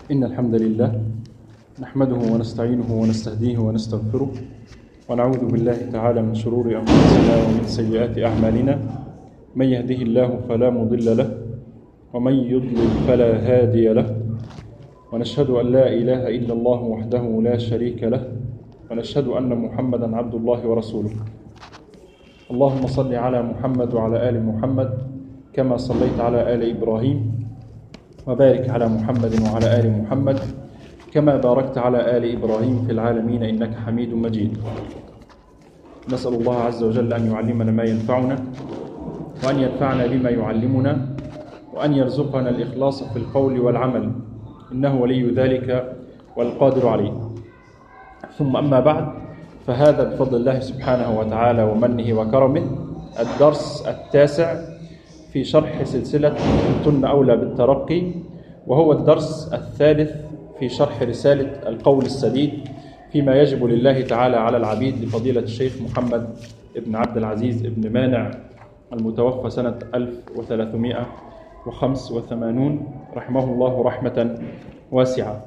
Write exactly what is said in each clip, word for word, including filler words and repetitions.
إن الحمد لله نحمده ونستعينه ونستهديه ونستغفره ونعوذ بالله تعالى من شرور أنفسنا ومن سيئات أعمالنا. من يهده الله فلا مضل له ومن يضلل فلا هادي له، ونشهد أن لا إله إلا الله وحده لا شريك له، ونشهد أن محمدا عبد الله ورسوله. اللهم صل على محمد وعلى آل محمد كما صليت على آل إبراهيم، وبارك على محمد وعلى آل محمد كما باركت على آل إبراهيم في العالمين إنك حميد مجيد. نسأل الله عز وجل أن يعلمنا ما ينفعنا، وأن ينفعنا بما يعلمنا، وأن يرزقنا الإخلاص في القول والعمل، إنه ولي ذلك والقادر عليه. ثم أما بعد، فهذا بفضل الله سبحانه وتعالى ومنه وكرمه الدرس التاسع في شرح سلسلة كنتن أولى بالترقي، وهو الدرس الثالث في شرح رسالة القول السديد فيما يجب لله تعالى على العبيد لفضيلة الشيخ محمد بن عبد العزيز بن مانع المتوفى سنة ألف وثلاثمائة وخمسة وثمانين رحمه الله رحمة واسعة.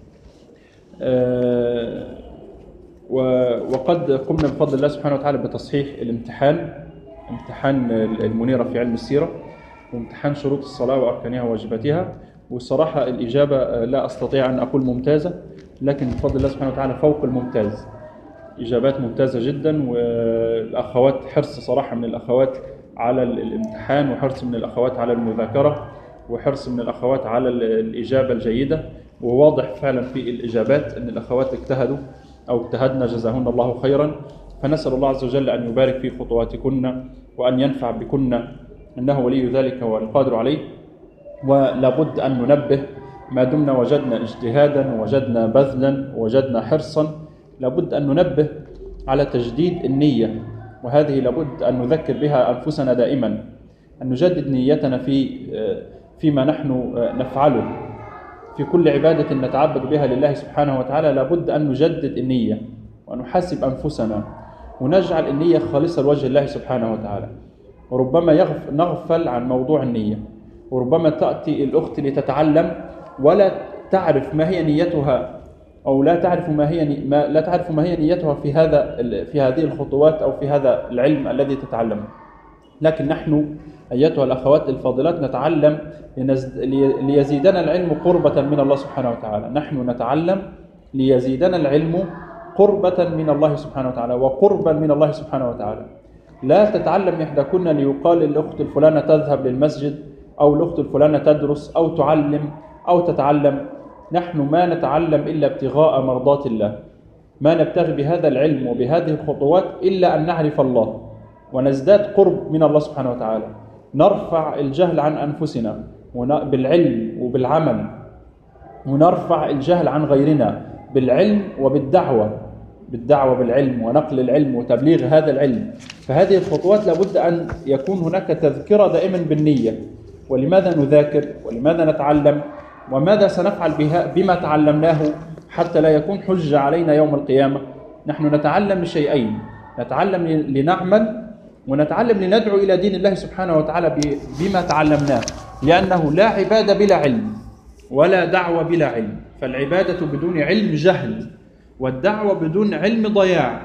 وقد قمنا بفضل الله سبحانه وتعالى بتصحيح الامتحان، امتحان المنيرة في علم السيرة، وامتحان شروط الصلاة وأركانها وواجباتها. والصراحة الإجابة لا أستطيع أن أقول ممتازة، لكن بفضل الله سبحانه وتعالى فوق الممتاز، إجابات ممتازة جدا. والأخوات حرص صراحة من الأخوات على الامتحان، وحرص من الأخوات على المذاكرة، وحرص من الأخوات على الإجابة الجيدة. وواضح فعلا في الإجابات أن الأخوات اجتهدوا أو اجتهدنا، جزاهن الله خيرا. فنسأل الله عز وجل أن يبارك في خطواتكن وأن ينفع بكن، إنه ولي ذلك والقادر عليه. ولابد أن ننبه، ما دمنا وجدنا اجتهادا ووجدنا بذلا ووجدنا حرصا، لابد أن ننبه على تجديد النية، وهذه لابد أن نذكر بها أنفسنا دائما، أن نجدد نيتنا في فيما نحن نفعله، في كل عبادة نتعبد بها لله سبحانه وتعالى. لابد أن نجدد النية ونحاسب أنفسنا ونجعل النية خالصة لوجه الله سبحانه وتعالى. وربما نغفل عن موضوع النية، وربما تأتي الأخت لتتعلم ولا تعرف ما هي نيتها، أو لا تعرف ما هي ما لا تعرف ما هي نيتها في هذا في هذه الخطوات أو في هذا العلم الذي تتعلمه. لكن نحن أيتها الأخوات الفاضلات نتعلم ليزيدنا العلم قربة من الله سبحانه وتعالى. نحن نتعلم ليزيدنا العلم قربة من الله سبحانه وتعالى وقربا من الله سبحانه وتعالى. لا تتعلم إحداكن ليقال الأخت الفلانة تذهب للمسجد، أو الأخت الفلانة تدرس أو تعلم أو تتعلم. نحن ما نتعلم إلا ابتغاء مرضات الله، ما نبتغي بهذا العلم وبهذه الخطوات إلا أن نعرف الله ونزداد قرب من الله سبحانه وتعالى. نرفع الجهل عن أنفسنا بالعلم وبالعمل، ونرفع الجهل عن غيرنا بالعلم وبالدعوة، بالدعوة بالعلم ونقل العلم وتبليغ هذا العلم. فهذه الخطوات لابد أن يكون هناك تذكرة دائما بالنية، ولماذا نذاكر ولماذا نتعلم وماذا سنفعل بها بما تعلمناه، حتى لا يكون حجة علينا يوم القيامة. نحن نتعلم لشيئين، نتعلم لنعمل، ونتعلم لندعو إلى دين الله سبحانه وتعالى بما تعلمناه، لأنه لا عبادة بلا علم ولا دعوة بلا علم. فالعبادة بدون علم جهل، والدعوة بدون علم ضياع.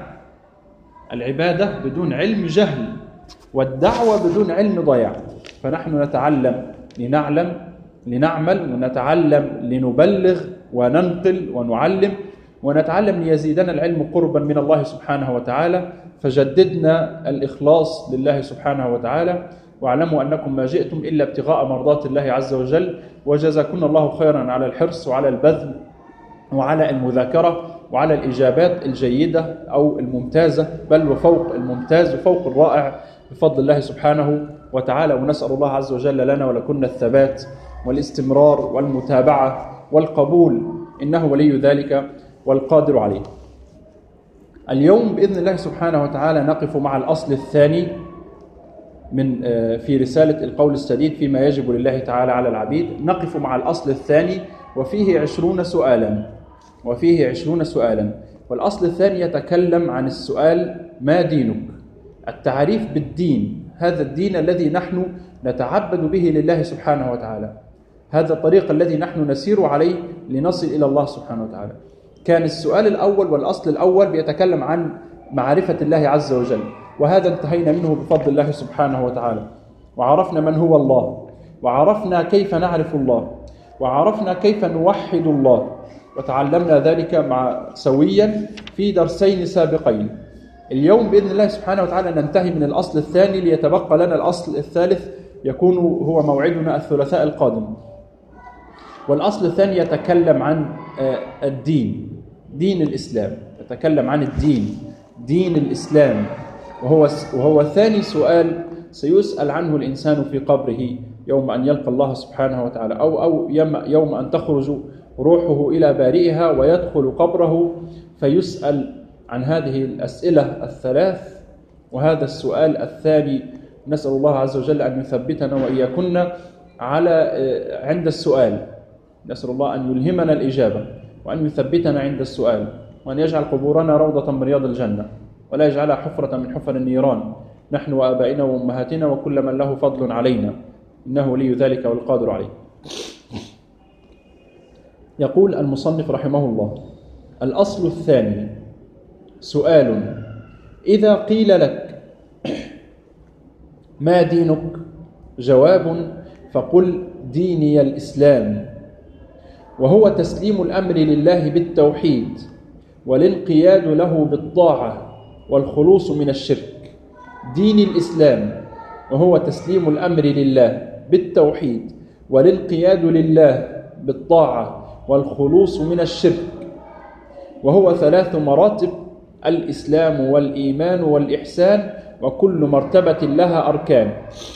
العبادة بدون علم جهل، والدعوة بدون علم ضياع. فنحن نتعلم لنعلم لنعمل، ونتعلم لنبلغ وننقل ونعلم، ونتعلم ليزيدنا العلم قربا من الله سبحانه وتعالى. فجددنا الإخلاص لله سبحانه وتعالى، واعلموا أنكم ما جئتم إلا ابتغاء مرضات الله عز وجل. وجزاكم الله خيرا على الحرص وعلى البذل وعلى المذاكرة وعلى الإجابات الجيدة أو الممتازة، بل وفوق الممتاز وفوق الرائع بفضل الله سبحانه وتعالى. ونسأل الله عز وجل لنا ولكن الثبات والاستمرار والمتابعة والقبول، إنه ولي ذلك والقادر عليه. اليوم بإذن الله سبحانه وتعالى نقف مع الأصل الثاني من في رسالة القول السديد فيما يجب لله تعالى على العبيد. نقف مع الأصل الثاني وفيه عشرون سؤالا وفيه عشرون سؤالا والأصل الثاني يتكلم عن السؤال: ما دينك؟ التعريف بالدين، هذا الدين الذي نحن نتعبد به لله سبحانه وتعالى. هذا الطريق الذي نحن نسير عليه لنصل إلى الله سبحانه وتعالى. كان السؤال الأول والأصل الأول بيتكلم عن معرفة الله عز وجل، وهذا انتهينا منه بفضل الله سبحانه وتعالى، وعرفنا من هو الله، وعرفنا كيف نعرف الله، وعرفنا كيف نوحد الله، وتعلمنا ذلك مع سويا في درسين سابقين. اليوم بإذن الله سبحانه وتعالى ننتهي من الأصل الثاني ليتبقى لنا الأصل الثالث يكون هو موعدنا الثلاثاء القادم. والأصل الثاني يتكلم عن الدين، دين الإسلام، يتكلم عن الدين، دين الإسلام، وهو وهو ثاني سؤال سيسأل عنه الإنسان في قبره يوم أن يلقى الله سبحانه وتعالى، أو أو يوم أن تخرج روحه إلى بارئها ويدخل قبره فيسأل عن هذه الأسئلة الثلاث. وهذا السؤال الثاني نسأل الله عز وجل أن يثبتنا وإياكن على عند السؤال، نسأل الله أن يلهمنا الإجابة وأن يثبتنا عند السؤال، وأن يجعل قبورنا روضة من رياض الجنة ولا يجعلها حفرة من حفر النيران، نحن وآبائنا وأمهاتنا وكل من له فضل علينا، إنه ولي ذلك والقادر عليه. يقول المصنف رحمه الله: الأصل الثاني سؤال: إذا قيل لك ما دينك؟ جواب: فقل ديني الإسلام، وهو تسليم الأمر لله بالتوحيد والانقياد له بالطاعة والخلوص من الشرك. دين الإسلام وهو تسليم الأمر لله بالتوحيد والانقياد لله بالطاعة والخلوص من الشرك، وهو ثلاث مراتب: الإسلام والإيمان والإحسان، وكل مرتبة لها أركان.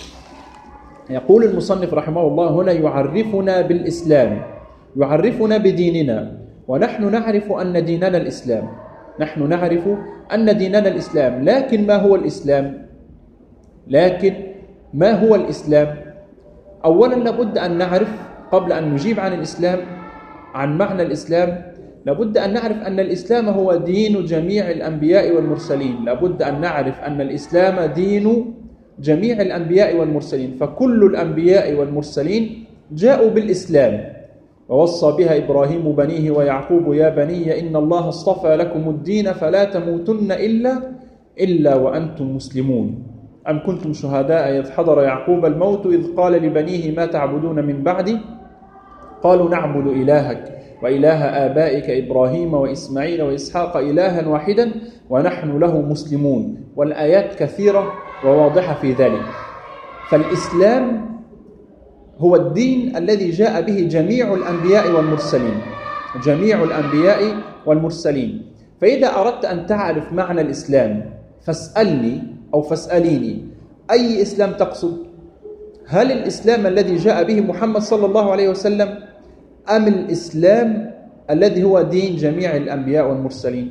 يقول المصنف رحمه الله هنا يعرفنا بالإسلام، يعرفنا بديننا، ونحن نعرف أن ديننا الإسلام، نحن نعرف أن ديننا الإسلام. لكن ما هو الإسلام؟ لكن ما هو الإسلام؟ أولا لابد أن نعرف قبل أن نجيب عن الإسلام، عن معنى الإسلام، لابد أن نعرف أن الإسلام هو دين جميع الأنبياء والمرسلين. لابد أن نعرف أن الإسلام دين جميع الأنبياء والمرسلين، فكل الأنبياء والمرسلين جاءوا بالإسلام. ووصى بها إبراهيم بنيه ويعقوب: يا بني إن الله اصطفى لكم الدين فلا تموتن إلا إلا وأنتم مسلمون. أم كنتم شهداء إذ حضر يعقوب الموت إذ قال لبنيه ما تعبدون من بعدي؟ قالوا نعبد إلهك وإله آبائك إبراهيم وإسماعيل وإسحاق إلها واحدا ونحن له مسلمون. والآيات كثيرة وواضحة في ذلك. فالإسلام هو الدين الذي جاء به جميع الأنبياء والمرسلين، جميع الأنبياء والمرسلين. فإذا أردت أن تعرف معنى الإسلام فاسألني أو فاسأليني: أي إسلام تقصد؟ هل الإسلام الذي جاء به محمد صلى الله عليه وسلم، أم الإسلام الذي هو دين جميع الأنبياء والمرسلين؟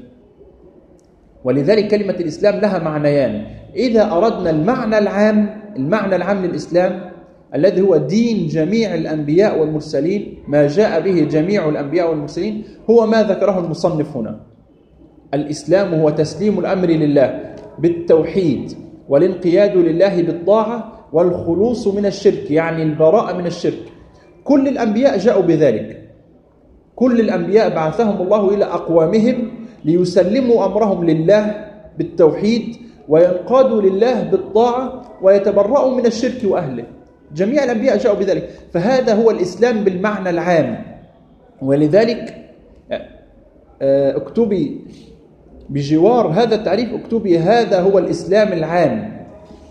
ولذلك كلمة الإسلام لها معنيان. إذا أردنا المعنى العام، المعنى العام للإسلام الذي هو دين جميع الأنبياء والمرسلين، ما جاء به جميع الأنبياء والمرسلين، هو ما ذكره المصنف هنا. الإسلام هو تسليم الأمر لله بالتوحيد والانقياد لله بالطاعة والخلوص من الشرك، يعني البراءة من الشرك. كل الأنبياء جاءوا بذلك، كل الأنبياء بعثهم الله إلى أقوامهم ليسلموا أمرهم لله بالتوحيد وينقادوا لله بالطاعة ويتبرؤوا من الشرك وأهله. جميع الأنبياء جاءوا بذلك، فهذا هو الإسلام بالمعنى العام. ولذلك اكتبي بجوار هذا التعريف، اكتبي هذا هو الإسلام العام،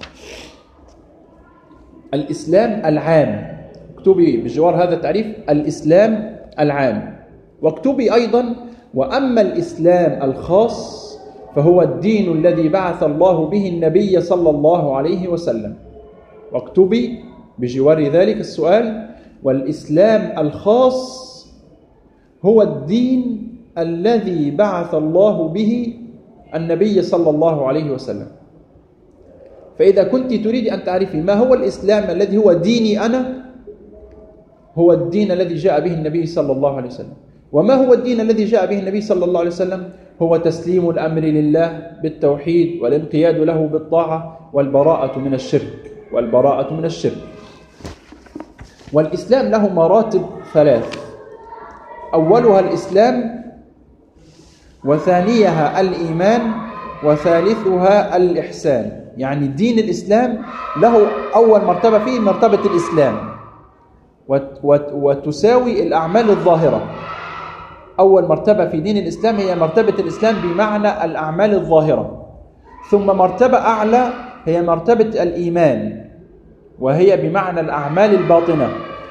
الإسلام العام. اكتبي بجوار هذا التعريف الإسلام العام، واكتبي أيضا: وأما الإسلام الخاص فهو الدين الذي بعث الله به النبي صلى الله عليه وسلم. واكتبي بجوار ذلك السؤال: والإسلام الخاص هو الدين الذي بعث الله به النبي صلى الله عليه وسلم. فإذا كنت تريد أن تعرفي ما هو الإسلام الذي هو ديني أنا، هو الدين الذي جاء به النبي صلى الله عليه وسلم. وما هو الدين الذي جاء به النبي صلى الله عليه وسلم؟ هو تسليم الأمر لله بالتوحيد والانقياد له بالطاعة والبراءة من الشرك، والبراءة من الشرك. والإسلام له مراتب ثلاث: أولها الإسلام، وثانيها الإيمان، وثالثها الإحسان. يعني دين الإسلام له أول مرتبة فيه مرتبة الإسلام، وتساوي الأعمال الظاهرة. أول مرتبة في دين الإسلام هي مرتبة الإسلام بمعنى الأعمال الظاهرة. ثم مرتبة أعلى هي مرتبة الإيمان، وهي بمعنى الأعمال الباطنة.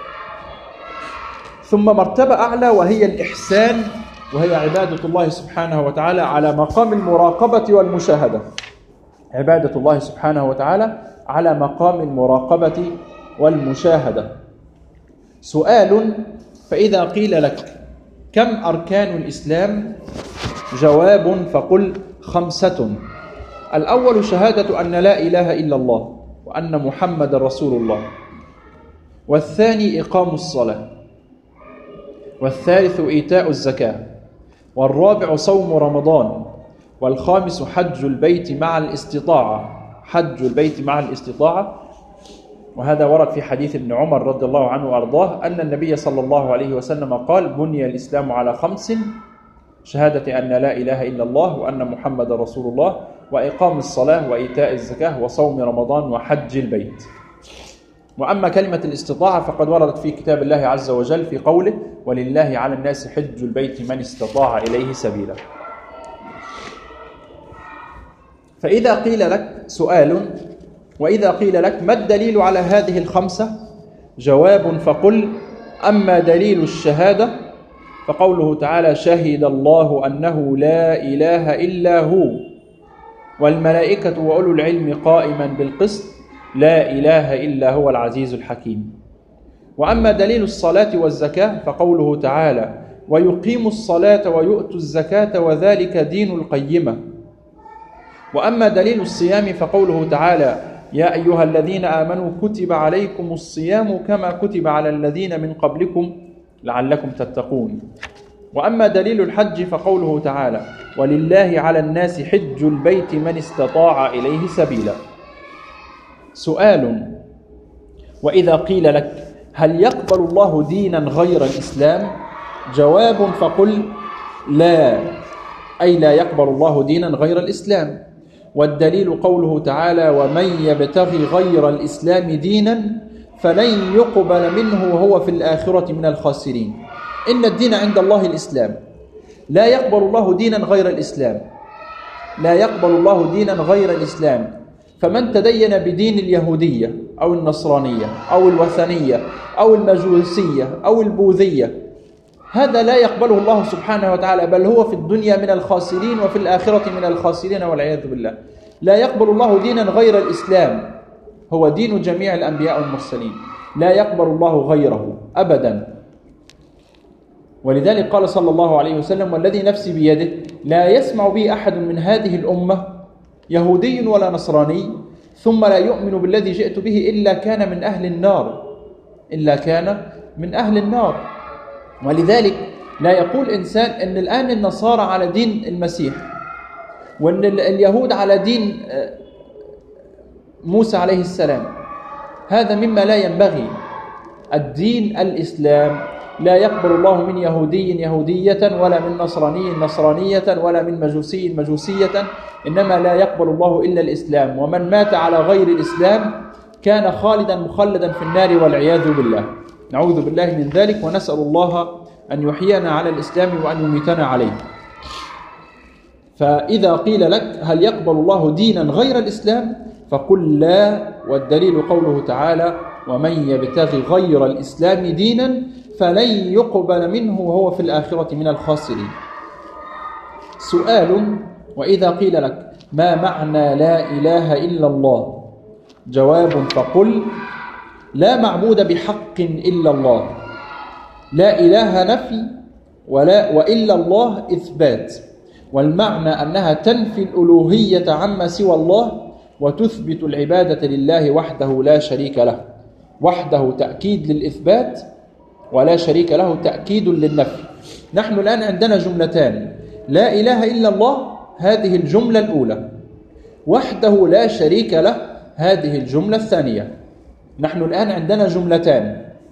ثم مرتبة أعلى وهي الإحسان، وهي عبادة الله سبحانه وتعالى على مقام المراقبة والمشاهدة. عبادة الله سبحانه وتعالى على مقام المراقبة والمشاهدة. سؤال: فإذا قيل لك كم أركان الإسلام؟ جواب: فقل خمسة. الأول شهادة أن لا إله إلا الله وأن محمد رسول الله، والثاني إقام الصلاة، والثالث إيتاء الزكاة، والرابع صوم رمضان، والخامس حج البيت مع الاستطاعة. حج البيت مع الاستطاعة، وهذا ورد في حديث ابن عمر رضي الله عنه وأرضاه أن النبي صلى الله عليه وسلم قال: بني الإسلام على خمس: شهادة أن لا إله إلا الله وأن محمد رسول الله، وإقام الصلاة، وإيتاء الزكاة، وصوم رمضان، وحج البيت. وأما كلمة الاستطاعة فقد وردت في كتاب الله عز وجل في قوله: ولله على الناس حج البيت من استطاع إليه سبيلا. فإذا قيل لك سؤال: وإذا قيل لك ما الدليل على هذه الخمسة؟ جواب: فقل: أما دليل الشهادة فقوله تعالى: شهد الله أنه لا إله إلا هو والملائكة وأولو العلم قائما بالقسط لا إله إلا هو العزيز الحكيم. وأما دليل الصلاة والزكاة فقوله تعالى: ويقيم الصلاة ويؤتوا الزكاة وذلك دين القيمة. وأما دليل الصيام فقوله تعالى: يا أيها الذين آمنوا كتب عليكم الصيام كما كتب على الذين من قبلكم لعلكم تتقون. وأما دليل الحج فقوله تعالى: ولله على الناس حج البيت من استطاع إليه سبيلا. سؤال: وإذا قيل لك هل يقبل الله دينا غير الإسلام؟ جواب: فقل: لا، أي لا يقبل الله دينا غير الإسلام. والدليل قوله تعالى: ومن يبتغي غير الإسلام دينا فلن يقبل منه وهو في الآخرة من الخاسرين. إن الدين عند الله الإسلام، لا يقبل الله دينا غير الإسلام، لا يقبل الله دينا غير الإسلام. فمن تدين بدين اليهودية أو النصرانية أو الوثنية أو المجوسية أو البوذية، هذا لا يقبله الله سبحانه وتعالى، بل هو في الدنيا من الخاسرين وفي الآخرة من الخاسرين والعياذ بالله. لا يقبل الله دينا غير الإسلام، هو دين جميع الأنبياء والمرسلين، لا يقبل الله غيره أبدا. ولذلك قال صلى الله عليه وسلم: والذي نفسي بيده لا يسمع بي أحد من هذه الأمة يهودي ولا نصراني ثم لا يؤمن بالذي جئت به إلا كان من أهل النار، إلا كان من أهل النار. ولذلك لا يقول إنسان أن الآن النصارى على دين المسيح وأن اليهود على دين موسى عليه السلام، هذا مما لا ينبغي. الدين الإسلام، لا يقبل الله من يهودي يهودية ولا من نصراني نصرانية ولا من مجوسي مجوسية، إنما لا يقبل الله إلا الإسلام. ومن مات على غير الإسلام كان خالدا مخلدا في النار والعياذ بالله. نعوذ بالله من ذلك، ونسأل الله أن يحيينا على الإسلام وأن يميتنا عليه. فإذا قيل لك هل يقبل الله دينا غير الإسلام فقل لا، والدليل قوله تعالى: ومن يبتغي غير الإسلام دينا فلن يقبل منه وهو في الآخرة من الخاسرين. سؤال: وإذا قيل لك ما معنى لا إله إلا الله؟ جواب: فقل: لا معبود بحق إلا الله. لا إله نفي ولا وإلا الله إثبات، والمعنى أنها تنفي الألوهية عما سوى الله وتثبت العبادة لله وحده لا شريك له. وحده تأكيد للإثبات، ولا شريك له تأكيد للنفي. نحن الآن عندنا جملتان: لا إله إلا الله، هذه الجملة الأولى، وحده لا شريك له، هذه الجملة الثانية. نحن الآن عندنا جملتان: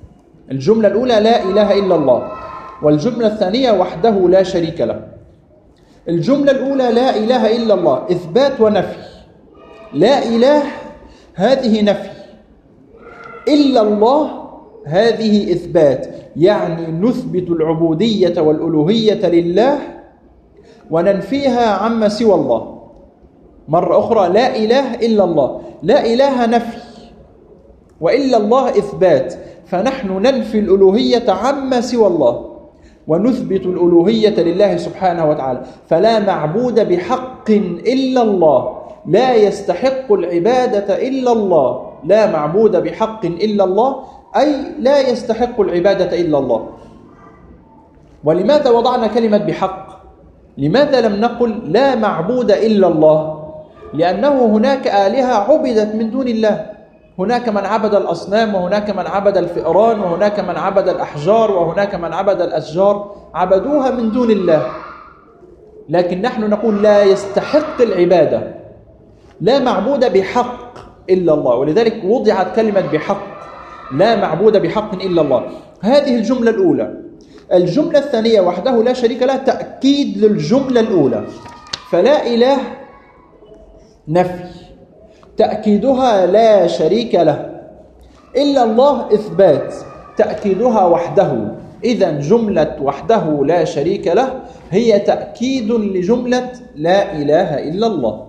الجملة الأولى لا إله إلا الله، والجملة الثانية وحده لا شريك له. الجملة الأولى لا إله إلا الله إثبات ونفي. لا إله هذه نفي، إلا الله هذه إثبات، يعني نثبت العبودية والألوهية لله وننفيها عما سوى الله. مرة أخرى لا إله إلا الله، لا إله نفي وإلا الله إثبات، فنحن ننفي الألوهية عما سوى الله ونثبت الألوهية لله سبحانه وتعالى. فلا معبود بحق إلا الله، لا يستحق العبادة إلا الله. لا معبود بحق إلا الله أي لا يستحق العبادة إلا الله. ولماذا وضعنا كلمة بحق؟ لماذا لم نقل لا معبود إلا الله؟ لأنه هناك آلهة عبدت من دون الله، هناك من عبد الأصنام، وهناك من عبد الفئران، وهناك من عبد الأحجار، وهناك من عبد الأشجار، عبدوها من دون الله. لكن نحن نقول لا يستحق العبادة، لا معبود بحق إلا الله، ولذلك وضعت كلمة بحق، لا معبود بحق إلا الله. هذه الجملة الأولى. الجملة الثانية وحده لا شريك له تأكيد للجملة الأولى. فلا إله نفي، تأكيدها لا شريك له، إلا الله إثبات، تأكيدها وحده. إذن جملة وحده لا شريك له هي تأكيد لجملة لا إله إلا الله.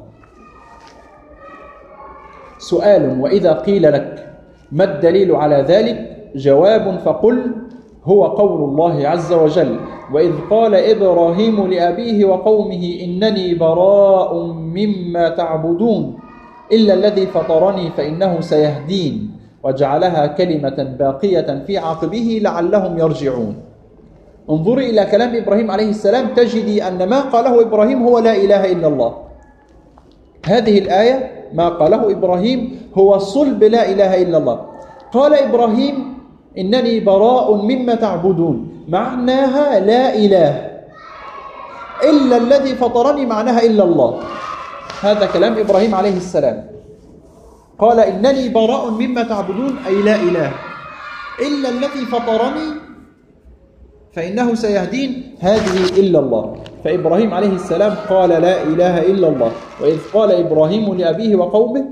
سؤال: وإذا قيل لك ما الدليل على ذلك؟ جواب: فقل هو قول الله عز وجل: وإذ قال إبراهيم لأبيه وقومه إنني براء مما تعبدون إلا الذي فطرني فإنه سيهدين، وجعلها كلمة باقية في عقبه لعلهم يرجعون. انظري إلى كلام إبراهيم عليه السلام تجدي أن ما قاله إبراهيم هو لا إله إلا الله. هذه الآية ما قاله إبراهيم هو صلب لا إله إلا الله. قال إبراهيم إنني براء مما تعبدون، معناها لا إله إلا الذي فطرني، معناها إلا الله. هذا كلام إبراهيم عليه السلام. قال إنني براء مما تعبدون أي لا إله إلا الذي فطرني فإنه سيهدين، هذه إلا الله. فإبراهيم عليه السلام قال لا إله إلا الله. وإذ قال إبراهيم لأبيه وقومه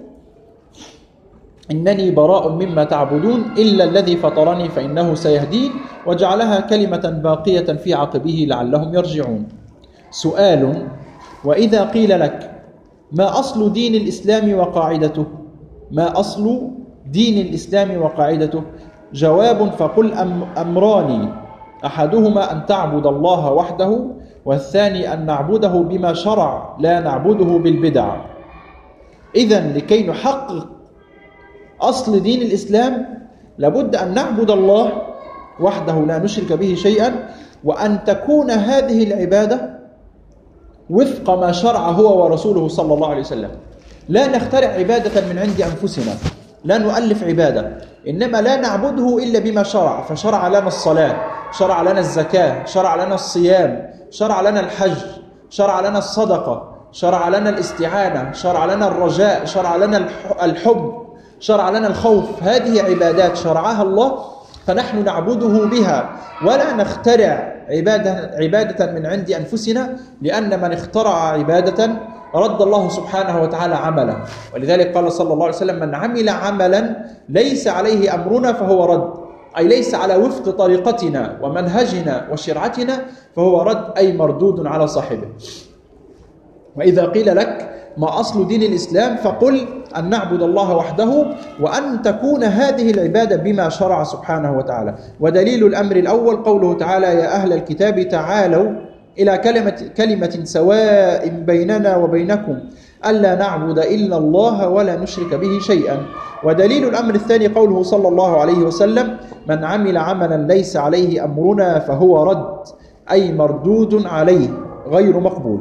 إنني براء مما تعبدون إلا الذي فطرني فإنه سيهدين، وجعلها كلمة باقية في عقبه لعلهم يرجعون. سؤال: وإذا قيل لك ما أصل دين الإسلام وقاعدته؟ ما أصل دين الإسلام وقاعدته؟ جواب: فقل أمران، أحدهما أن تعبد الله وحده، والثاني أن نعبده بما شرع لا نعبده بالبدع. إذن لكي نحقق أصل دين الإسلام لابد أن نعبد الله وحده لا نشرك به شيئا، وأن تكون هذه العبادة وفق ما شرع هو ورسوله صلى الله عليه وسلم. لا نخترع عبادة من عند أنفسنا، لا نؤلف عبادة، إنما لا نعبده إلا بما شرع. فشرع لنا الصلاة، شرع لنا الزكاة، شرع لنا الصيام، شرع لنا الحج، شرع لنا الصدقة، شرع لنا الاستعانة، شرع لنا الرجاء، شرع لنا الحب، شرع لنا الخوف. هذه عبادات شرعها الله فنحن نعبده بها، ولا نخترع عبادة, عبادة من عند أنفسنا، لأن من اخترع عبادة رد الله سبحانه وتعالى عمله. ولذلك قال صلى الله عليه وسلم: من عمل عملا ليس عليه أمرنا فهو رد، أي ليس على وفق طريقتنا ومنهجنا وشرعتنا فهو رد، أي مردود على صاحبه. وإذا قيل لك ما أصل دين الإسلام؟ فقل أن نعبد الله وحده، وأن تكون هذه العبادة بما شرع سبحانه وتعالى. ودليل الأمر الأول قوله تعالى: يا أهل الكتاب تعالوا إلى كلمة, كلمة سواء بيننا وبينكم ألا نعبد إلا الله ولا نشرك به شيئا. ودليل الأمر الثاني قوله صلى الله عليه وسلم: من عمل عملا ليس عليه أمرنا فهو رد، أي مردود عليه غير مقبول.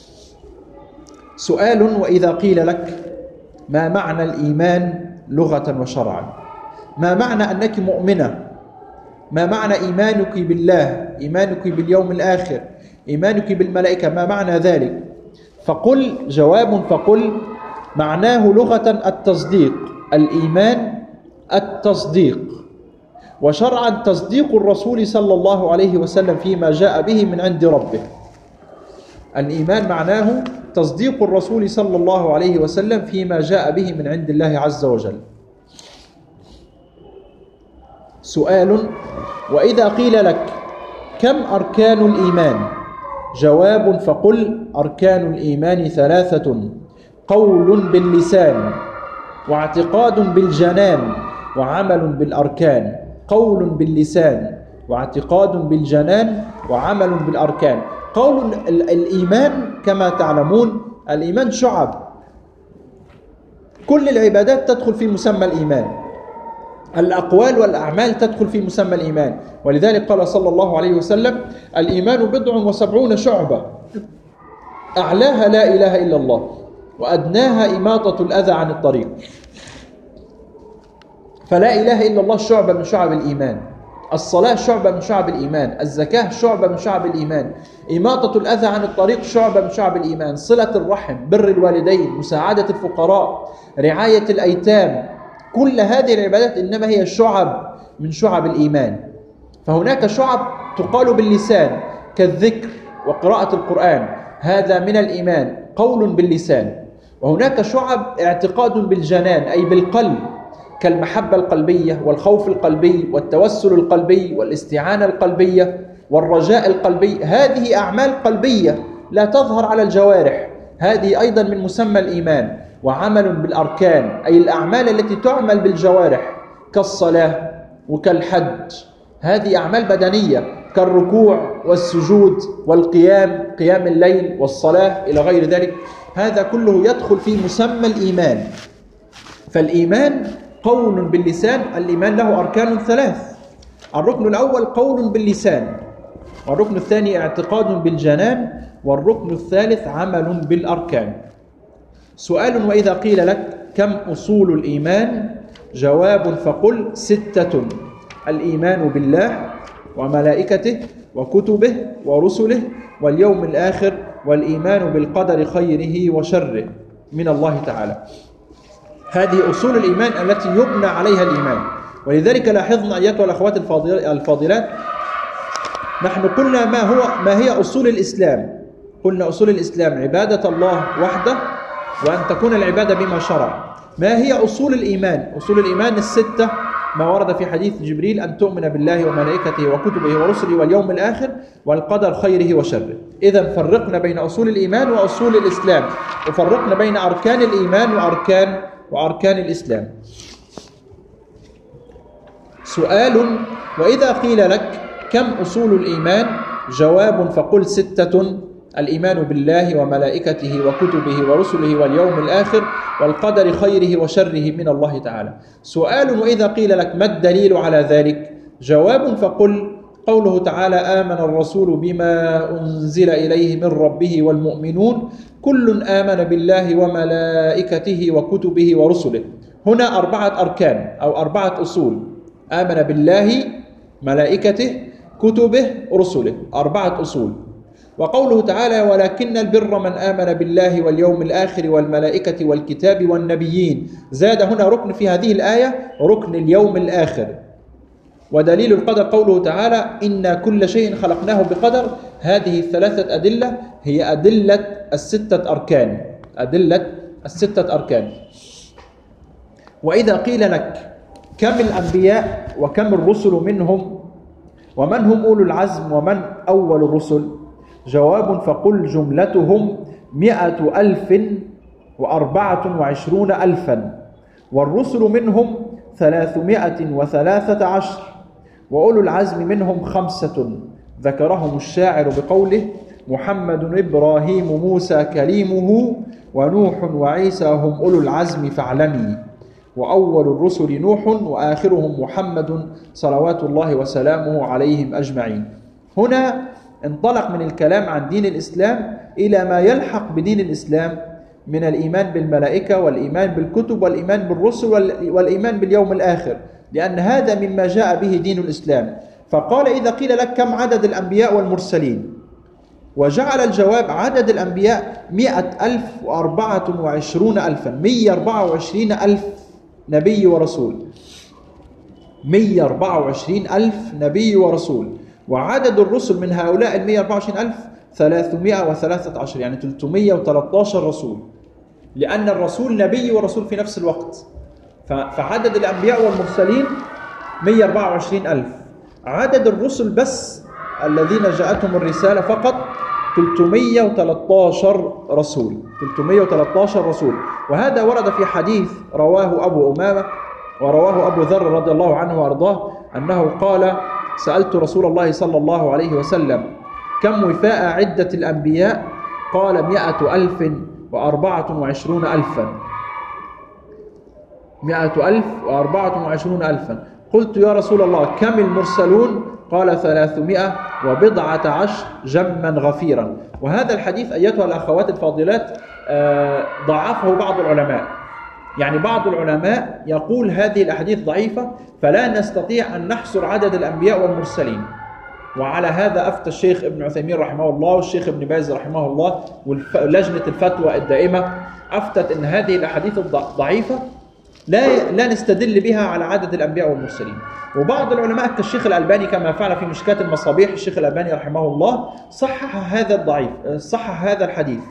سؤال: وإذا قيل لك ما معنى الإيمان لغة وشرعا؟ ما معنى أنك مؤمنة؟ ما معنى إيمانك بالله؟ إيمانك باليوم الآخر؟ إيمانك بالملائكة؟ ما معنى ذلك؟ فقل جواب: فقل معناه لغة التصديق، الإيمان التصديق، وشرعا تصديق الرسول صلى الله عليه وسلم فيما جاء به من عند ربه. الإيمان معناه تصديق الرسول صلى الله عليه وسلم فيما جاء به من عند الله عز وجل. سؤال: وإذا قيل لك كم أركان الإيمان؟ جواب: فقل: أركان الإيمان ثلاثة: قول باللسان، واعتقاد بالجنان، وعمل بالأركان. قول باللسان، واعتقاد بالجنان، وعمل بالأركان. قول الإيمان كما تعلمون الإيمان شعب، كل العبادات تدخل في مسمى الإيمان، الأقوال والأعمال تدخل في مسمى الإيمان. ولذلك قال صلى الله عليه وسلم: الإيمان بضع وسبعون شعبة، أعلاها لا إله إلا الله، وأدناها إماطة الأذى عن الطريق. فلا إله إلا الله شعبة من شعب الإيمان، الصلاة شعبة من شعب الإيمان، الزكاة شعبة من شعب الإيمان، إماطة الأذى عن الطريق شعبة من شعب الإيمان، صلة الرحم، بر الوالدين، مساعدة الفقراء، رعاية الأيتام، كل هذه العبادات إنما هي شعب من شعب الإيمان. فهناك شعب تقال باللسان كالذكر وقراءة القرآن، هذا من الإيمان قول باللسان. وهناك شعب اعتقاد بالجنان أي بالقلب، كالمحبة القلبية والخوف القلبي والتوسل القلبي والاستعانة القلبية والرجاء القلبي. هذه أعمال قلبية لا تظهر على الجوارح، هذه أيضا من مسمى الإيمان. وعمل بالأركان أي الأعمال التي تعمل بالجوارح كالصلاة وكالحج، هذه أعمال بدنية كالركوع والسجود والقيام، قيام الليل والصلاة إلى غير ذلك، هذا كله يدخل في مسمى الإيمان. فالإيمان قول باللسان، الإيمان له أركان ثلاث: الركن الأول قول باللسان، والركن الثاني اعتقاد بالجنان، والركن الثالث عمل بالأركان. سؤال: وإذا قيل لك كم أصول الإيمان؟ جواب: فقل: ستة: الإيمان بالله وملائكته وكتبه ورسله واليوم الآخر، والإيمان بالقدر خيره وشره من الله تعالى. هذه أصول الإيمان التي يبنى عليها الإيمان. ولذلك لاحظنا أيتها الأخوات الفاضلات، نحن قلنا ما هو ما هي أصول الإسلام. قلنا أصول الإسلام عبادة الله وحده، وأن تكون العبادة بما شرع. ما هي أصول الإيمان؟ أصول الإيمان الستة ما ورد في حديث جبريل: أن تؤمن بالله وملائكته وكتبه ورسله واليوم الآخر والقدر خيره وشره. إذا فرقنا بين أصول الإيمان وأصول الإسلام، وفرقنا بين أركان الإيمان وأركان وأركان الإسلام. سؤال: وإذا قيل لك كم أصول الإيمان؟ جواب: فقل: ستة: الإيمان بالله وملائكته وكتبه ورسله واليوم الآخر والقدر خيره وشره من الله تعالى. سؤال: وإذا قيل لك ما الدليل على ذلك؟ جواب: فقل: قوله تعالى: آمن الرسول بما أنزل إليه من ربه والمؤمنون كل آمن بالله وملائكته وكتبه ورسله. هنا أربعة أركان أو أربعة أصول: آمن بالله، ملائكته، كتبه، رسله، أربعة أصول. وقوله تعالى: ولكن البر من آمن بالله واليوم الآخر والملائكة والكتاب والنبيين. زاد هنا ركن في هذه الآية، ركن اليوم الآخر. ودليل القدر قوله تعالى: إنا كل شيء خلقناه بقدر. هذه الثلاثة أدلة هي أدلة الستة أركان، أدلة الستة أركان. وإذا قيل لك كم الأنبياء وكم الرسل منهم، ومن هم أولو العزم ومن أول الرسل؟ جواب: فقل: جملتهم مئة ألف وأربعة وعشرون ألفا، والرسل منهم ثلاثمائة وثلاثة عشر، وأولو العزم منهم خمسة ذكرهم الشاعر بقوله: محمد إبراهيم موسى كليمه، ونوح وعيسى هم أولو العزم فاعلمي، وأول الرسل نوح وآخرهم محمد صلوات الله وسلامه عليهم أجمعين. هنا انطلق من الكلام عن دين الإسلام إلى ما يلحق بدين الإسلام من الإيمان بالملائكة والإيمان بالكتب والإيمان بالرسل والإيمان باليوم الآخر، لأن هذا مما جاء به دين الإسلام. فقال: إذا قيل لك كم عدد الأنبياء والمرسلين؟ وجعل الجواب: عدد الأنبياء مئة ألف وأربعة وعشرون ألفا، مئة وأربعة وعشرين ألف نبي ورسول. مئة وأربعة وعشرين ألف نبي ورسول، وعدد الرسل من هؤلاء ال مئة وأربعة وعشرين ألف ثلاثمئة وثلاثة عشر، يعني ثلاثمئة وثلاثة عشر رسول، لأن الرسول نبي ورسول في نفس الوقت. فعدد الأنبياء والمرسلين مئة وأربعة وعشرين ألف، عدد الرسل بس الذين جاءتهم الرسالة فقط ثلاثمئة وثلاثة عشر رسول، ثلاثمئة وثلاثة عشر رسول. وهذا ورد في حديث رواه أبو أمامة ورواه أبو ذر رضي الله عنه وأرضاه أنه قال: سألت رسول الله صلى الله عليه وسلم كم وفاء عدة الأنبياء؟ قال: مئة ألف وأربعة وعشرون ألفا، مئة ألف وأربعة وعشرون ألفا. قلت: يا رسول الله كم المرسلون؟ قال: ثلاثمائة وبضعة عشر جما غفيرا. وهذا الحديث أيتها الأخوات الفاضلات ضعفه بعض العلماء، يعني بعض العلماء يقول هذه الأحاديث ضعيفة فلا نستطيع أن نحصر عدد الأنبياء والمرسلين. وعلى هذا أفتى الشيخ ابن عثيمين رحمه الله والشيخ ابن باز رحمه الله ولجنة الفتوى الدائمة أفتت أن هذه الأحاديث ضعيفة لا لا نستدل بها على عدد الأنبياء والمرسلين. وبعض العلماء كالشيخ الألباني كما فعل في مشكاة المصابيح، الشيخ الألباني رحمه الله صحح هذا الضعيف، صحح هذا الحديث،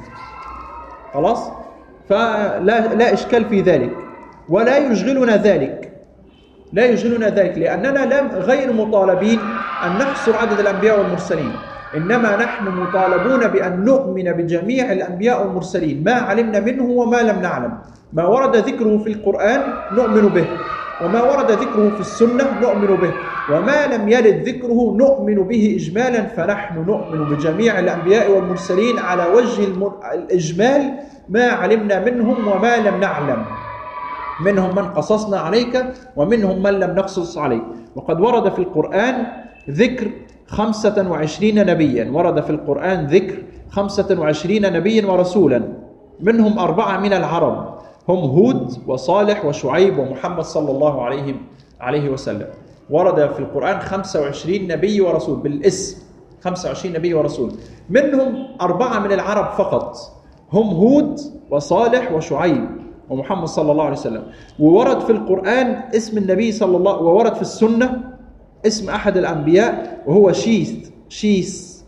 خلاص، فلا لا إشكال في ذلك، ولا يشغلنا ذلك، لا يشغلنا ذلك لأننا لم غير مطالبين أن نحصر عدد الأنبياء والمرسلين، إنما نحن مطالبون بأن نؤمن بجميع الأنبياء والمرسلين ما علمنا منه وما لم نعلم. ما ورد ذكره في القرآن نؤمن به، وما ورد ذكره في السنة نؤمن به، وما لم يرد ذكره نؤمن به إجمالا. فنحن نؤمن بجميع الأنبياء والمرسلين على وجه الإجمال ما علمنا منهم وما لم نعلم، منهم من قصصنا عليك ومنهم من لم نقصص عليك. وقد ورد في القرآن ذكر خمسة وعشرين نبيا، ورد في القرآن ذكر خمسة وعشرين نبيا ورسولا، منهم أربعة من العرب هم هود وصالح وشعيب ومحمد صلى الله عليه عليه وسلم. ورد في القرآن خمسة وعشرين نبي ورسول بالاسم، خمسة وعشرين نبي ورسول، منهم أربعة من العرب فقط هم هود وصالح وشعيب ومحمد صلى الله عليه وسلم. وورد في القرآن اسم النبي صلى الله، وورد في السنة اسم أحد الأنبياء وهو شيث، شيث،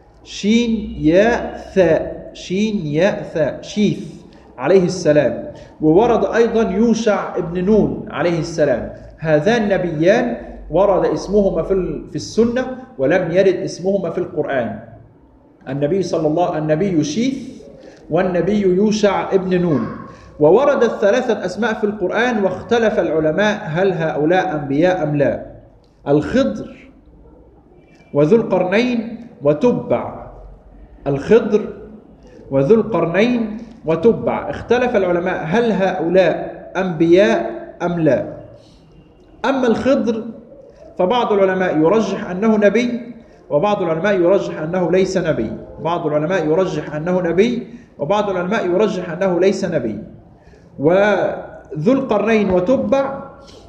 شين ياء ثاء، شين ياء ثاء، شيث عليه السلام. وورد أيضا يوشع ابن نون عليه السلام. هذان النبيان ورد اسمهما في في السنة ولم يرد اسمهما في القرآن. النبي صلى الله النبي شيث والنبي يوشع ابن نون. وورد الثلاثة أسماء في القرآن، واختلف العلماء هل هؤلاء أنبياء أم لا. الخضر وذو القرنين وتبع، الخضر وذو القرنين وتبع، اختلف العلماء هل هؤلاء أنبياء أم لا. أما الخضر فبعض العلماء يرجح أنه نبي، وبعض العلماء يرجح أنه ليس نبي، بعض العلماء يرجح أنه نبي وبعض العلماء يرجح أنه ليس نبي. وذو القرنين وتبع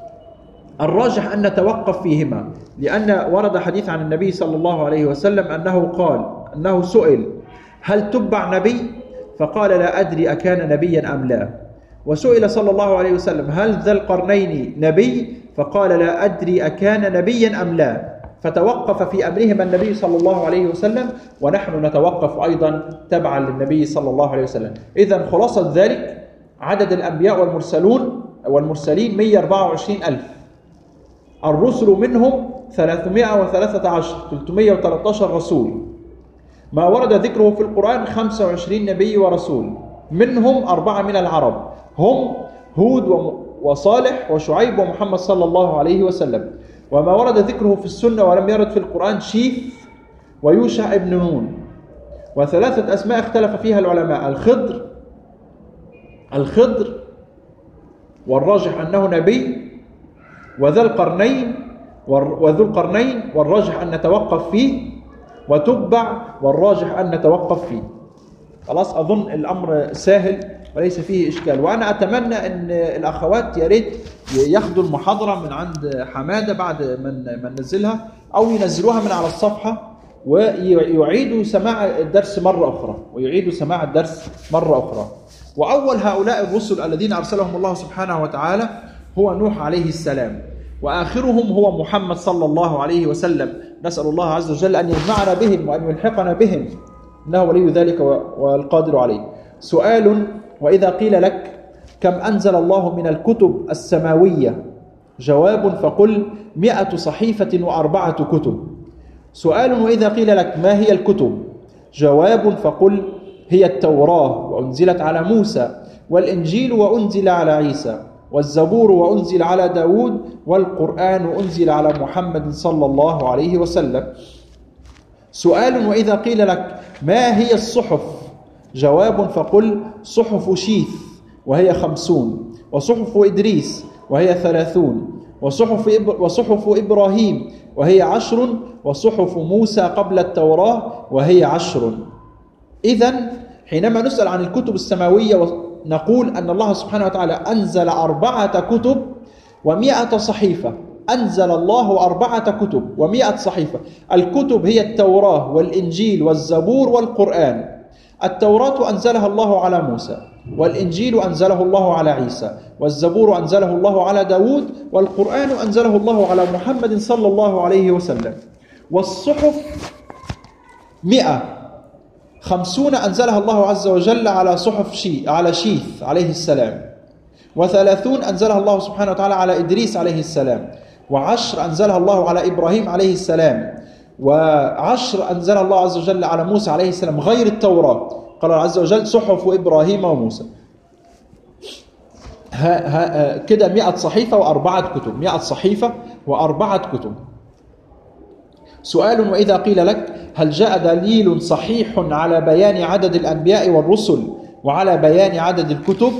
الراجح أن نتوقف فيهما، لأن ورد حديث عن النبي صلى الله عليه وسلم أنه قال أنه سئل هل تبع نبي؟ فقال لا أدري أكان نبيا أم لا. وسئل صلى الله عليه وسلم هل ذا القرنين نبي؟ فقال لا أدري أكان نبيا أم لا. فتوقف في أمرهما النبي صلى الله عليه وسلم، ونحن نتوقف أيضا تبعا للنبي صلى الله عليه وسلم. إذن خلاصة ذلك عدد الأنبياء والمرسلون والمرسلين مئة وأربعة وعشرين ألف، الرسل منهم ثلاثمائة وثلاثة عشر، ثلاثمائة وثلاثة عشر رسول. ما ورد ذكره في القرآن خمسة وعشرين نبي ورسول، منهم أربعة من العرب هم هود وصالح وشعيب ومحمد صلى الله عليه وسلم. وما ورد ذكره في السنة ولم يرد في القرآن شيث ويوشع ابن نون. وثلاثة أسماء اختلف فيها العلماء، الخضر الخضر والراجح أنه نبي، وذا القرنين وذو القرنين والراجح أن نتوقف فيه، وتبع والراجح أن نتوقف فيه. خلاص، أظن الأمر سهل وليس فيه إشكال. وأنا أتمنى أن الأخوات يا ريت ياخدوا المحاضرة من عند حمادة بعد من من نزلها، أو ينزلوها من على الصفحة ويعيدوا سماع الدرس مرة أخرى ويعيدوا سماع الدرس مرة أخرى. وأول هؤلاء الرسل الذين أرسلهم الله سبحانه وتعالى هو نوح عليه السلام. وآخرهم هو محمد صلى الله عليه وسلم. نسأل الله عز وجل أن يجمعنا بهم وأن يلحقنا بهم، إنه ولي ذلك والقادر عليه. سؤال: وإذا قيل لك كم أنزل الله من الكتب السماوية؟ جواب: فقل مئة صحيفة وأربعة كتب. سؤال: وإذا قيل لك ما هي الكتب؟ جواب: فقل هي التوراة وأنزلت على موسى، والإنجيل وأنزل على عيسى، والزبور وأنزل على داود، والقرآن وأنزل على محمد صلى الله عليه وسلم. سؤال: وإذا قيل لك ما هي الصحف؟ جواب: فقل صحف شيث وهي خمسون، وصحف إدريس وهي ثلاثون، وصحف, إب... وصحف إبراهيم وهي عشر، وصحف موسى قبل التوراة وهي عشر. إذن حينما نسأل عن الكتب السماوية نقول أن الله سبحانه وتعالى أنزل أربعة كتب ومئة صحيفة. أنزل الله أربعة كتب ومئة صحيفة. الكتب هي التوراة والإنجيل والزبور والقرآن. التوراة أنزلها الله على موسى، والإنجيل أنزله الله على عيسى، والزبور أنزله الله على داود، والقرآن أنزله الله على محمد صلى الله عليه وسلم. والصحف مئة، خمسون أنزلها الله عز وجل على صحف شي على شيث عليه السلام، وثلاثون أنزلها الله سبحانه وتعالى على إدريس عليه السلام، وعشر أنزلها الله على إبراهيم عليه السلام، وعشر أنزلها الله عز وجل على موسى عليه السلام غير التوراة. قال الله عز وجل صحف إبراهيم وموسى. ها ها كده مئة صحيفة وأربعة كتب، مئة صحيفة وأربعة كتب. سؤال: وإذا قيل لك هل جاء دليل صحيح على بيان عدد الأنبياء والرسل وعلى بيان عدد الكتب؟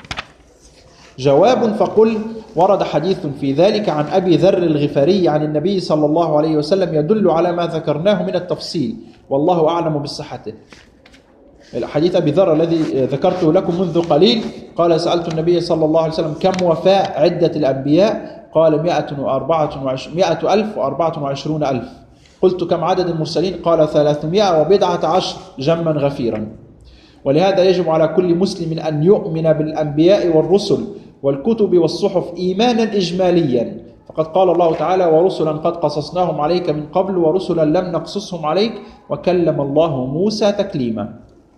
جواب: فقل ورد حديث في ذلك عن أبي ذر الغفاري عن النبي صلى الله عليه وسلم يدل على ما ذكرناه من التفصيل، والله أعلم بصحته. الحديث أبي ذر الذي ذكرته لكم منذ قليل، قال: سألت النبي صلى الله عليه وسلم كم وفاء عدة الأنبياء؟ قال: مئة وأربعة وعشرون مئة ألف وأربعة وعشرون ألف. قلت: كم عدد المرسلين؟ قال: ثلاثمائة وبضعة عشر جما غفيرا. ولهذا يجب على كل مسلم أن يؤمن بالأنبياء والرسل والكتب والصحف إيمانا إجماليا، فقد قال الله تعالى: ورسلا قد قصصناهم عليك من قبل ورسلا لم نقصصهم عليك وكلم الله موسى تكليما.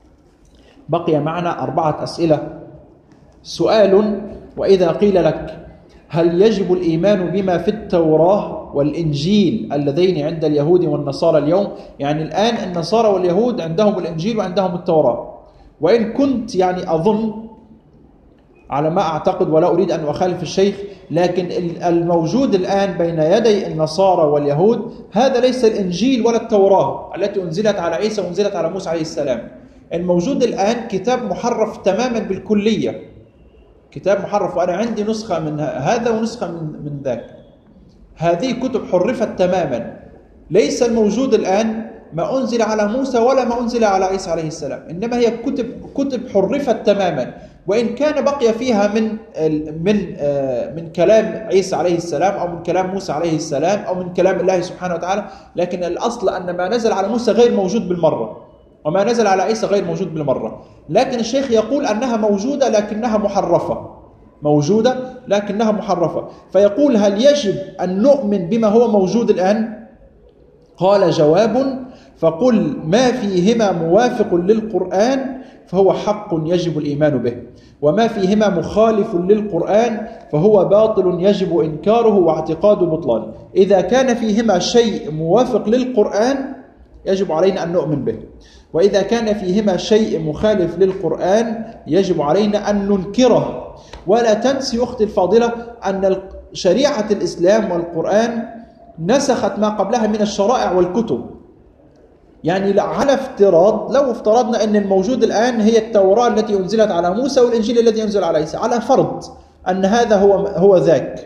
بقي معنا أربعة أسئلة. سؤال: وإذا قيل لك هل يجب الإيمان بما في التوراة والإنجيل اللذين عند اليهود والنصارى اليوم؟ يعني الآن النصارى واليهود عندهم الإنجيل وعندهم التوراة، وإن كنت يعني أظن على ما أعتقد ولا أريد أن أخالف الشيخ، لكن الموجود الآن بين يدي النصارى واليهود هذا ليس الإنجيل ولا التوراة التي أنزلت على عيسى وأنزلت على موسى عليه السلام. الموجود الآن كتاب محرف تماما بالكلية، كتاب محرف، وأنا عندي نسخة من هذا ونسخة من, من ذاك. هذه كتب حرفت تماما. ليس الموجود الآن ما أنزل على موسى ولا ما أنزل على عيسى عليه السلام، إنما هي كتب كتب حرفت تماما، وإن كان بقي فيها من من من كلام عيسى عليه السلام أو من كلام موسى عليه السلام أو من كلام الله سبحانه وتعالى، لكن الأصل أن ما نزل على موسى غير موجود بالمرة، وما نزل على عيسى غير موجود بالمرة. لكن الشيخ يقول أنها موجودة لكنها محرفة، موجودة لكنها محرفة. فيقول: هل يجب أن نؤمن بما هو موجود الآن؟ قال: جواب: فقل ما فيهما موافق للقرآن فهو حق يجب الإيمان به، وما فيهما مخالف للقرآن فهو باطل يجب إنكاره واعتقاد بطلان. إذا كان فيهما شيء موافق للقرآن يجب علينا أن نؤمن به، وإذا كان فيهما شيء مخالف للقرآن يجب علينا أن ننكره. ولا تنسي أختي الفاضلة أن شريعة الإسلام والقرآن نسخت ما قبلها من الشرائع والكتب. يعني على افتراض، لو افترضنا أن الموجود الآن هي التوراة التي أنزلت على موسى والإنجيل الذي أنزل على عيسى، على فرض أن هذا هو هو ذاك،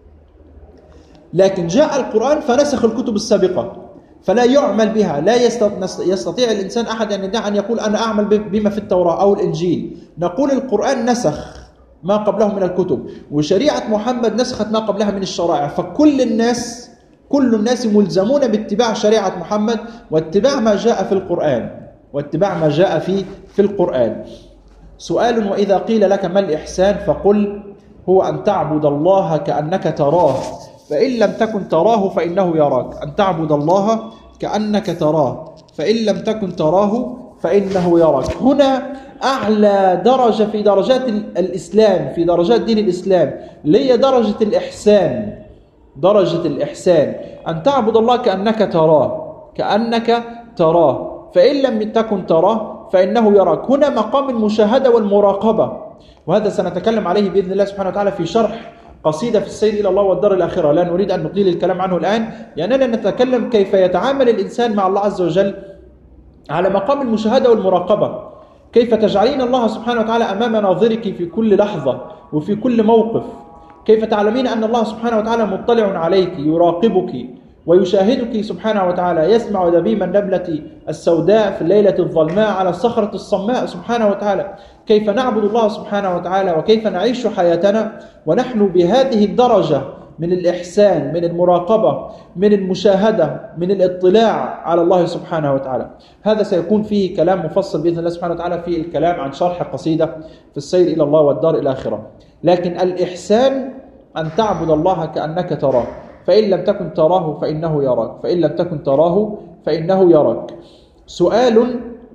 لكن جاء القرآن فنسخ الكتب السابقة فلا يعمل بها. لا يستطيع الإنسان أحد أن يدعي أن يقول أنا أعمل بما في التوراة أو الإنجيل. نقول القرآن نسخ ما قبله من الكتب، وشريعة محمد نسخت ما قبلها من الشرائع، فكل الناس كل الناس ملزمون باتباع شريعة محمد واتباع ما جاء في القرآن واتباع ما جاء في في القرآن. سؤال: وإذا قيل لك ما الإحسان؟ فقل هو أن تعبد الله كأنك تراه فإن لم تكن تراه فإنه يراك، أن تعبد الله كأنك تراه فإن لم تكن تراه فإنه يراك. هنا أعلى درجة في درجات الإسلام، في درجات دين الإسلام، اللي هي درجة الإحسان. درجة الإحسان أن تعبد الله كأنك تراه، كأنك تراه فإن لم تكن تراه فإنه يراك. هنا مقام المشاهدة والمراقبة، وهذا سنتكلم عليه بإذن الله سبحانه وتعالى في شرح قصيدة في السير إلى الله والدار الآخرة، لا نريد أن نطيل الكلام عنه الآن، لأننا نتكلم كيف يتعامل الإنسان مع الله عز وجل على مقام المشاهدة والمراقبة. كيف تجعلين الله سبحانه وتعالى أمام ناظرك في كل لحظة وفي كل موقف، كيف تعلمين أن الله سبحانه وتعالى مطلع عليك يراقبك ويشاهدك سبحانه وتعالى، يسمع دبيب النملة السوداء في الليلة الظلماء على الصخرة الصماء سبحانه وتعالى. كيف نعبد الله سبحانه وتعالى وكيف نعيش حياتنا ونحن بهذه الدرجة من الإحسان، من المراقبة، من المشاهدة، من الاطلاع على الله سبحانه وتعالى. هذا سيكون فيه كلام مفصل بإذن الله سبحانه وتعالى في الكلام عن شرح قصيدة في السير إلى الله والدار الآخرة. لكن الإحسان أن تعبد الله كأنك تراه، فإن لم تكن تراه فإنه يراك، فإن لم تكن تراه فإنه يراك. سؤال: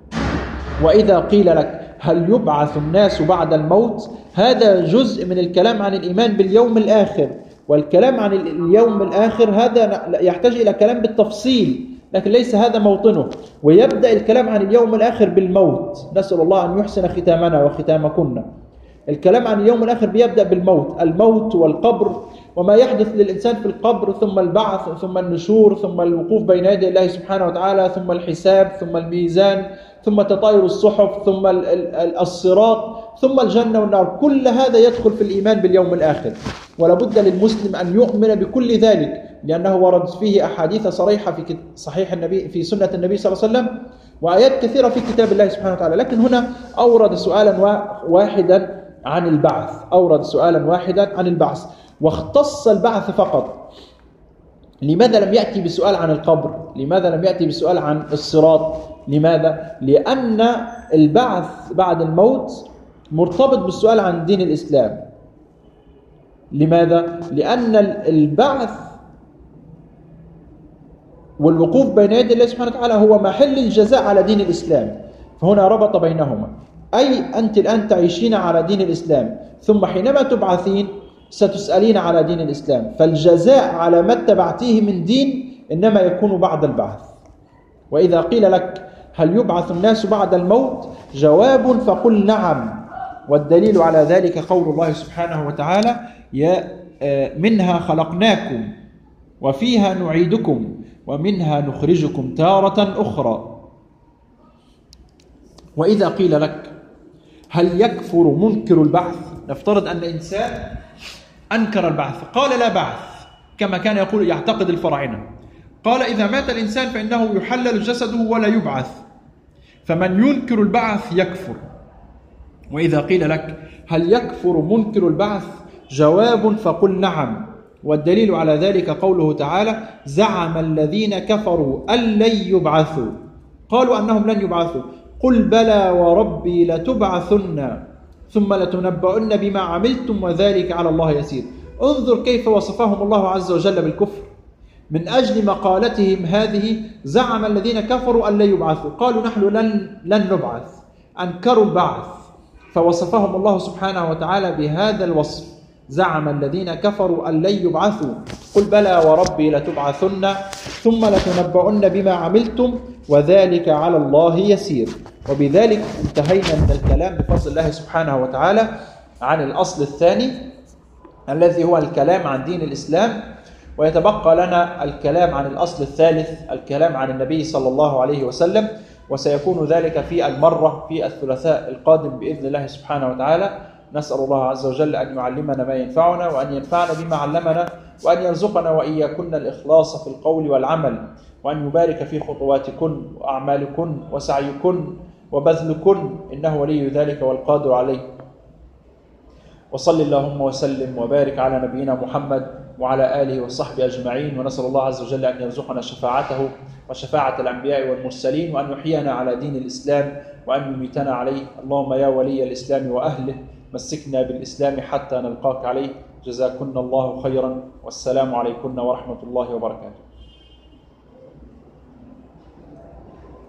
وإذا قيل لك هل يبعث الناس بعد الموت؟ هذا جزء من الكلام عن الإيمان باليوم الآخر، والكلام عن اليوم الآخر هذا يحتاج إلى كلام بالتفصيل، لكن ليس هذا موطنه. ويبدأ الكلام عن اليوم الآخر بالموت، نسأل الله أن يحسن ختامنا وختامكن. الكلام عن اليوم الآخر بيبدأ بالموت، الموت والقبر وما يحدث للإنسان في القبر، ثم البعث، ثم النشور، ثم الوقوف بين يدي الله سبحانه وتعالى، ثم الحساب، ثم الميزان، ثم تطاير الصحف، ثم الصراط، ثم الجنة والنار. كل هذا يدخل في الإيمان باليوم الآخر، ولابد للمسلم أن يؤمن بكل ذلك، لأنه ورد فيه أحاديث صريحة في صحيح النبي، في سنة النبي صلى الله عليه وسلم، وآيات كثيرة في كتاب الله سبحانه وتعالى. لكن هنا أورد سؤالا واحدا عن البعث، أورد سؤالا واحدا عن البعث، واختص البعث فقط. لماذا لم يأتي بسؤال عن القبر؟ لماذا لم يأتي بسؤال عن الصراط؟ لماذا؟ لأن البعث بعد الموت مرتبط بالسؤال عن دين الإسلام. لماذا؟ لأن البعث والوقوف بين يدي الله سبحانه وتعالى هو محل الجزاء على دين الإسلام، فهنا ربط بينهما. أي أنت الآن تعيشين على دين الإسلام، ثم حينما تبعثين ستسألين على دين الإسلام، فالجزاء على ما اتبعتيه من دين إنما يكون بعد البعث. وإذا قيل لك هل يبعث الناس بعد الموت؟ جواب فقل نعم، والدليل على ذلك قول الله سبحانه وتعالى: يا منها خلقناكم وفيها نعيدكم ومنها نخرجكم تارة أخرى. وإذا قيل لك هل يكفر منكر البعث؟ نفترض أن إنسان أنكر البعث، قال لا بعث كما كان يقول يعتقد الفراعنة، قال إذا مات الإنسان فإنه يحلل جسده ولا يبعث، فمن ينكر البعث يكفر. وإذا قيل لك هل يكفر منكر البعث؟ جواب فقل نعم، والدليل على ذلك قوله تعالى: زعم الذين كفروا أن لن يبعثوا، قالوا أنهم لن يبعثوا، قل بلى وربي لتبعثن ثم لتنبؤن بما عملتم وذلك على الله يسير. انظر كيف وصفهم الله عز وجل بالكفر. من أجل مقالتهم هذه زعم الذين كفروا أن لا يبعثوا، قالوا نحن لن, لن نبعث، أنكروا البعث، فوصفهم الله سبحانه وتعالى بهذا الوصف: زعم الذين كفروا أن لن يبعثوا، قل بلى وربي لتبعثن ثم لتنبؤن بما عملتم وذلك على الله يسير. وبذلك انتهينا من الكلام بفضل الله سبحانه وتعالى عن الأصل الثاني الذي هو الكلام عن دين الإسلام، ويتبقى لنا الكلام عن الأصل الثالث، الكلام عن النبي صلى الله عليه وسلم، وسيكون ذلك في المرة في الثلاثاء القادم بإذن الله سبحانه وتعالى. نسأل الله عز وجل أن يعلمنا ما ينفعنا، وأن ينفعنا بما علمنا، وأن يرزقنا وإياكن الإخلاص في القول والعمل، وأن يبارك في خطواتكن وأعمالكن وسعيكن وبذلكن، إنه ولي ذلك والقادر عليه. وصل اللهم وسلم وبارك على نبينا محمد وعلى آله وصحبه أجمعين، ونسأل الله عز وجل أن يرزقنا شفاعته وشفاعة الأنبياء والمرسلين، وأن يحيينا على دين الإسلام وأن يميتنا عليه. اللهم يا ولي الإسلام وأهله مسكنا بالإسلام حتى نلقاك عليه. جزاكن الله خيرا، والسلام عليكم ورحمة الله وبركاته.